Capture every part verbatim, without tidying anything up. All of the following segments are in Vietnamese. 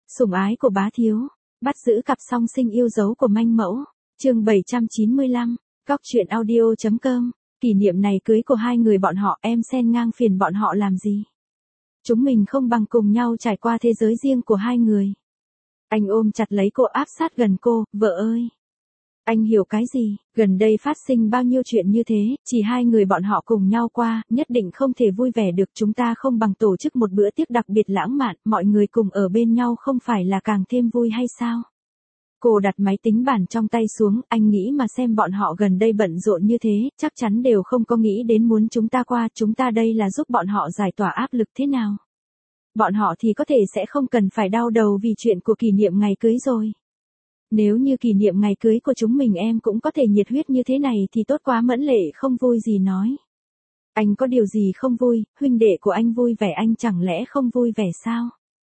Sủng ái của bá thiếu, bắt giữ cặp song sinh yêu dấu của manh mẫu. Chương bảy trăm chín mươi lăm, Cóc truyện audio chấm com. Kỷ niệm này cưới của hai người bọn họ, em xen ngang phiền bọn họ làm gì? Chúng mình không bằng cùng nhau trải qua thế giới riêng của hai người. Anh ôm chặt lấy cô, áp sát gần cô. Vợ ơi! Anh hiểu cái gì? Gần đây phát sinh bao nhiêu chuyện như thế, chỉ hai người bọn họ cùng nhau qua, nhất định không thể vui vẻ được. Chúng ta không bằng tổ chức một bữa tiệc đặc biệt lãng mạn, mọi người cùng ở bên nhau không phải là càng thêm vui hay sao? Cô đặt máy tính bảng trong tay xuống, anh nghĩ mà xem bọn họ gần đây bận rộn như thế, chắc chắn đều không có nghĩ đến muốn chúng ta qua, chúng ta đây là giúp bọn họ giải tỏa áp lực thế nào. Bọn họ thì có thể sẽ không cần phải đau đầu vì chuyện của kỷ niệm ngày cưới rồi. Nếu như kỷ niệm ngày cưới của chúng mình em cũng có thể nhiệt huyết như thế này thì tốt quá. Mẫn Lệ không vui gì nói. Anh có điều gì không vui, huynh đệ của anh vui vẻ anh chẳng lẽ không vui vẻ sao?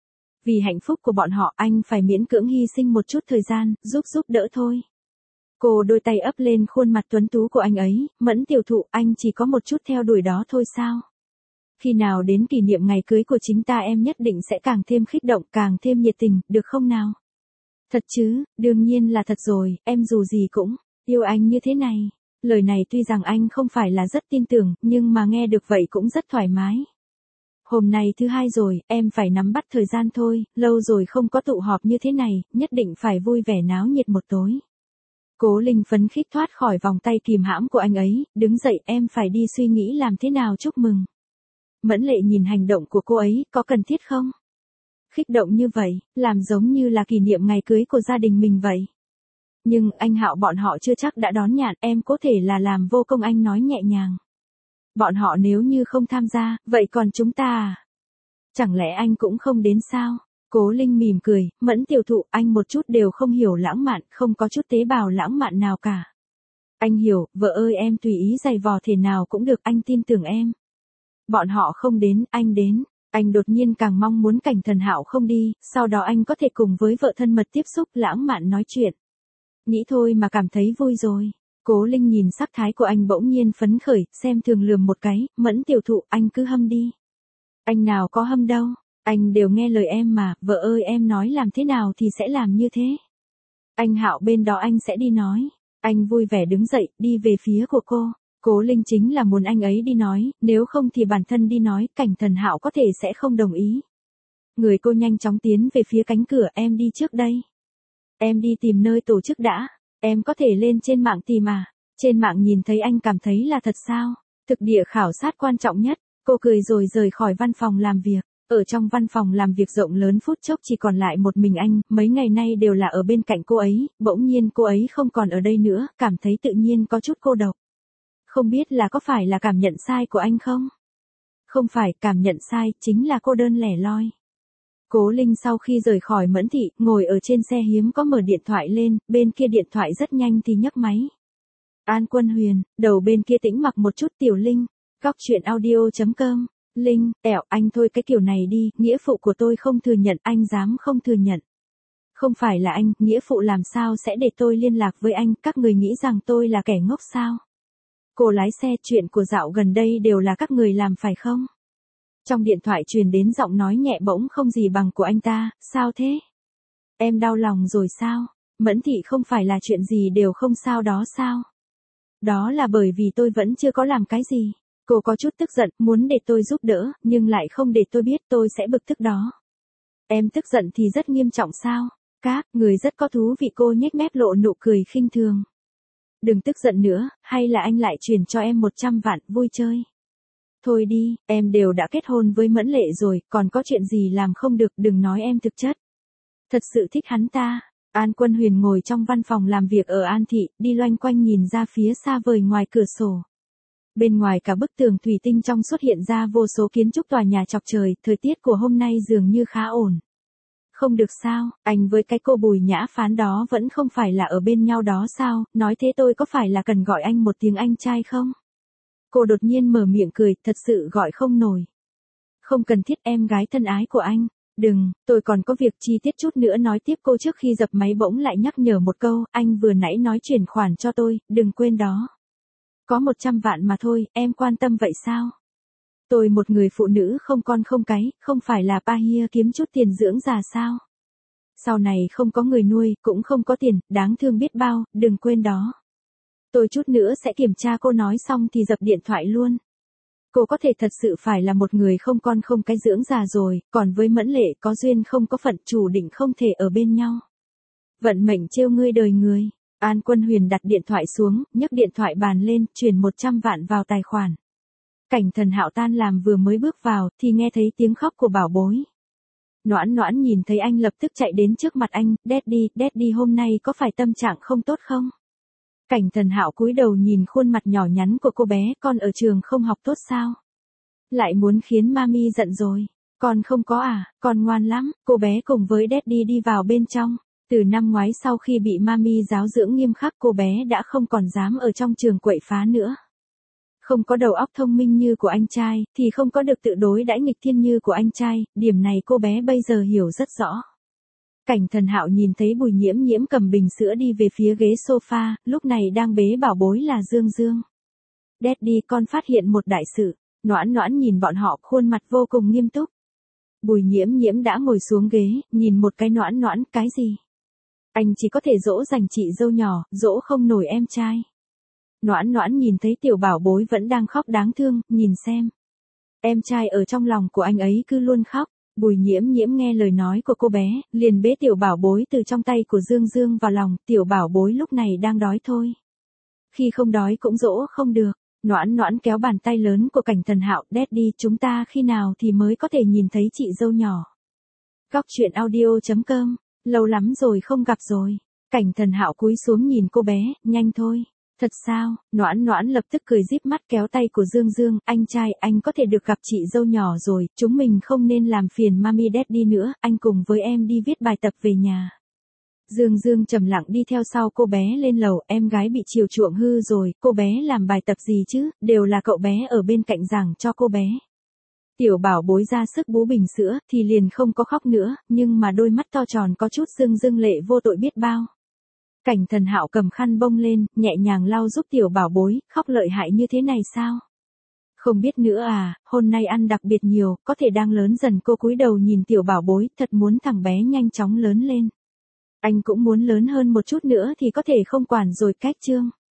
Vì hạnh phúc của bọn họ anh phải miễn cưỡng hy sinh một chút thời gian, giúp giúp đỡ thôi. Cô đôi tay ấp lên khuôn mặt tuấn tú của anh ấy. Mẫn tiểu thụ, anh chỉ có một chút theo đuổi đó thôi sao? Khi nào đến kỷ niệm ngày cưới của chính ta em nhất định sẽ càng thêm khích động, càng thêm nhiệt tình, được không nào? Thật chứ, đương nhiên là thật rồi, em dù gì cũng yêu anh như thế này. Lời này tuy rằng anh không phải là rất tin tưởng, nhưng mà nghe được vậy cũng rất thoải mái. Hôm nay thứ hai rồi, em phải nắm bắt thời gian thôi, lâu rồi không có tụ họp như thế này, nhất định phải vui vẻ náo nhiệt một tối. Cố Linh phấn khích thoát khỏi vòng tay kìm hãm của anh ấy, đứng dậy, em phải đi suy nghĩ làm thế nào chúc mừng. Mẫn Lệ nhìn hành động của cô ấy, có cần thiết không? Khích động như vậy, làm giống như là kỷ niệm ngày cưới của gia đình mình vậy. Nhưng anh Hạo bọn họ chưa chắc đã đón nhận, em có thể là làm vô công, anh nói nhẹ nhàng. Bọn họ nếu như không tham gia, vậy còn chúng ta à? Chẳng lẽ anh cũng không đến sao? Cố Linh mỉm cười, Mẫn tiểu thụ, anh một chút đều không hiểu lãng mạn, không có chút tế bào lãng mạn nào cả. Anh hiểu, vợ ơi em tùy ý giày vò thế nào cũng được, anh tin tưởng em. Bọn họ không đến, anh đến. Anh đột nhiên càng mong muốn Cảnh Thần Hạo không đi, sau đó anh có thể cùng với vợ thân mật tiếp xúc, lãng mạn nói chuyện. Nghĩ thôi mà cảm thấy vui rồi. Cố Linh nhìn sắc thái của anh bỗng nhiên phấn khởi, xem thường lườm một cái. Mẫn tiểu thụ, anh cứ hâm đi. Anh nào có hâm đâu, anh đều nghe lời em mà, vợ ơi em nói làm thế nào thì sẽ làm như thế. Anh Hạo bên đó anh sẽ đi nói. Anh vui vẻ đứng dậy, đi về phía của cô. Cố Linh chính là muốn anh ấy đi nói, nếu không thì bản thân đi nói, Cảnh Thần Hạo có thể sẽ không đồng ý. Người cô nhanh chóng tiến về phía cánh cửa, em đi trước đây. Em đi tìm nơi tổ chức đã, em có thể lên trên mạng tìm à, trên mạng nhìn thấy anh cảm thấy là thật sao, thực địa khảo sát quan trọng nhất, cô cười rồi rời khỏi văn phòng làm việc. Ở trong văn phòng làm việc rộng lớn phút chốc chỉ còn lại một mình anh, mấy ngày nay đều là ở bên cạnh cô ấy, bỗng nhiên cô ấy không còn ở đây nữa, cảm thấy tự nhiên có chút cô độc. Không biết là có phải là cảm nhận sai của anh không? Không phải, cảm nhận sai, chính là cô đơn lẻ loi. Cố Linh sau khi rời khỏi Mẫn thị, ngồi ở trên xe hiếm có mở điện thoại lên, bên kia điện thoại rất nhanh thì nhấc máy. An Quân Huyền, đầu bên kia tĩnh mặc một chút. Tiểu Linh, Cóc truyện audio chấm com. Linh, ẻo, anh thôi cái kiểu này đi, nghĩa phụ của tôi không thừa nhận, anh dám không thừa nhận. Không phải là anh, nghĩa phụ làm sao sẽ để tôi liên lạc với anh, các người nghĩ rằng tôi là kẻ ngốc sao? Cô lái xe, chuyện của dạo gần đây đều là các người làm phải không? Trong điện thoại truyền đến giọng nói nhẹ bỗng không gì bằng của anh ta, sao thế? Em đau lòng rồi sao? Mẫn thị không phải là chuyện gì đều không sao đó sao? Đó là bởi vì tôi vẫn chưa có làm cái gì. Cô có chút tức giận, muốn để tôi giúp đỡ, nhưng lại không để tôi biết tôi sẽ bực tức đó. Em tức giận thì rất nghiêm trọng sao? Các người rất có thú vị. Cô nhếch mép lộ nụ cười khinh thường. Đừng tức giận nữa, hay là anh lại chuyển cho em một trăm vạn, vui chơi. Thôi đi, em đều đã kết hôn với Mẫn Lệ rồi, còn có chuyện gì làm không được, đừng nói em thực chất. Thật sự thích hắn ta. An Quân Huyền ngồi trong văn phòng làm việc ở An Thị, đi loanh quanh nhìn ra phía xa vời ngoài cửa sổ. Bên ngoài cả bức tường thủy tinh trong xuất hiện ra vô số kiến trúc tòa nhà chọc trời, thời tiết của hôm nay dường như khá ổn. Không được sao, anh với cái cô Bùi Nhã Phán đó vẫn không phải là ở bên nhau đó sao, nói thế tôi có phải là cần gọi anh một tiếng anh trai không? Cô đột nhiên mở miệng cười, thật sự gọi không nổi. Không cần thiết, em gái thân ái của anh. Đừng, tôi còn có việc chi tiết chút nữa nói tiếp. Cô trước khi dập máy bỗng lại nhắc nhở một câu, anh vừa nãy nói chuyển khoản cho tôi, đừng quên đó. Có một trăm vạn mà thôi, em quan tâm vậy sao? Tôi một người phụ nữ không con không cái, không phải là pa hia kiếm chút tiền dưỡng già sao? Sau này không có người nuôi, cũng không có tiền, đáng thương biết bao, đừng quên đó. Tôi chút nữa sẽ kiểm tra, cô nói xong thì dập điện thoại luôn. Cô có thể thật sự phải là một người không con không cái dưỡng già rồi, còn với Mẫn Lệ có duyên không có phận, chủ định không thể ở bên nhau. Vận mệnh trêu ngươi đời người. An Quân Huyền đặt điện thoại xuống, nhấc điện thoại bàn lên, chuyển một trăm vạn vào tài khoản. Cảnh Thần Hạo tan làm vừa mới bước vào, thì nghe thấy tiếng khóc của bảo bối. Noãn Noãn nhìn thấy anh lập tức chạy đến trước mặt anh, Daddy, Daddy hôm nay có phải tâm trạng không tốt không? Cảnh Thần Hạo cúi đầu nhìn khuôn mặt nhỏ nhắn của cô bé, con ở trường không học tốt sao? Lại muốn khiến mami giận rồi. Con không có à, con ngoan lắm. Cô bé cùng với Daddy đi vào bên trong. Từ năm ngoái sau khi bị mami giáo dưỡng nghiêm khắc, cô bé đã không còn dám ở trong trường quậy phá nữa. Không có đầu óc thông minh như của anh trai, thì không có được tự đối đãi nghịch thiên như của anh trai, điểm này cô bé bây giờ hiểu rất rõ. Cảnh Thần Hạo nhìn thấy Bùi Nhiễm Nhiễm cầm bình sữa đi về phía ghế sofa, lúc này đang bế bảo bối là Dương Dương. Daddy, con phát hiện một đại sự. Noãn Noãn nhìn bọn họ, khuôn mặt vô cùng nghiêm túc. Bùi Nhiễm Nhiễm đã ngồi xuống ghế, nhìn một cái Noãn Noãn, cái gì? Anh chỉ có thể dỗ dành chị dâu nhỏ, dỗ không nổi em trai. Noãn Noãn nhìn thấy tiểu bảo bối vẫn đang khóc đáng thương, nhìn xem. Em trai ở trong lòng của anh ấy cứ luôn khóc. Bùi Nhiễm Nhiễm nghe lời nói của cô bé, liền bế tiểu bảo bối từ trong tay của Dương Dương vào lòng, tiểu bảo bối lúc này đang đói thôi. Khi không đói cũng dỗ không được. Noãn Noãn kéo bàn tay lớn của Cảnh Thần Hạo, Daddy, chúng ta khi nào thì mới có thể nhìn thấy chị dâu nhỏ? Góc truyện audio chấm com, lâu lắm rồi không gặp rồi. Cảnh Thần Hạo cúi xuống nhìn cô bé, nhanh thôi. Thật sao? Noãn Noãn lập tức cười díp mắt kéo tay của Dương Dương, anh trai, anh có thể được gặp chị dâu nhỏ rồi, chúng mình không nên làm phiền mami Daddy nữa, anh cùng với em đi viết bài tập về nhà. Dương Dương trầm lặng đi theo sau cô bé lên lầu, em gái bị chiều chuộng hư rồi, cô bé làm bài tập gì chứ, đều là cậu bé ở bên cạnh giảng cho cô bé. Tiểu bảo bối ra sức bú bình sữa, thì liền không có khóc nữa, nhưng mà đôi mắt to tròn có chút rưng rưng lệ vô tội biết bao. Cảnh Thần Hạo cầm khăn bông lên, nhẹ nhàng lau giúp tiểu bảo bối, khóc lợi hại như thế này sao? Không biết nữa à, hôm nay ăn đặc biệt nhiều, có thể đang lớn dần. Cô cúi đầu nhìn tiểu bảo bối, thật muốn thằng bé nhanh chóng lớn lên. Anh cũng muốn lớn hơn một chút nữa thì có thể không quản rồi, cách chương.